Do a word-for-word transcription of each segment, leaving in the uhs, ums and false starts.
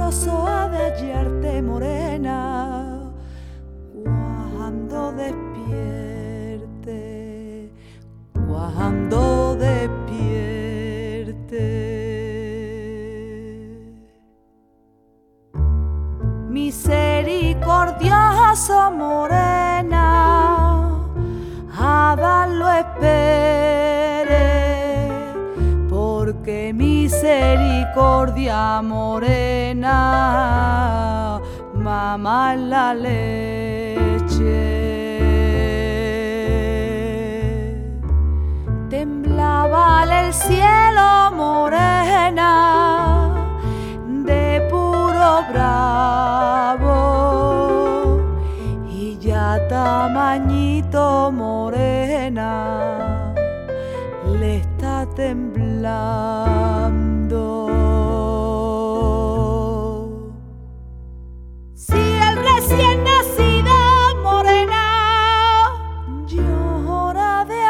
gozo ha de hallarte morena cuando despierte, cuando despierte. Misericordioso morena, Ada lo espere, porque misericordia morena mama la leche. Temblaba el cielo morena de puro bravo, y ya tamañito morena le está temblando. Si el recién nacido morena llora de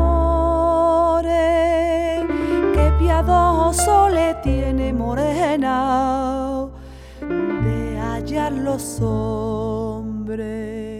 amores, qué piadoso le tiene morena de hallar los hombres.